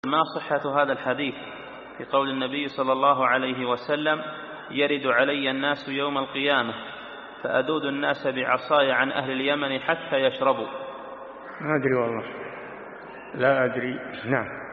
ما صحة هذا الحديث في قول النبي صلى الله عليه وسلم: يرد علي الناس يوم القيامة فأدود الناس بعصاي عن أهل اليمن حتى يشربوا؟ ما أدري والله، لا أدري. نعم.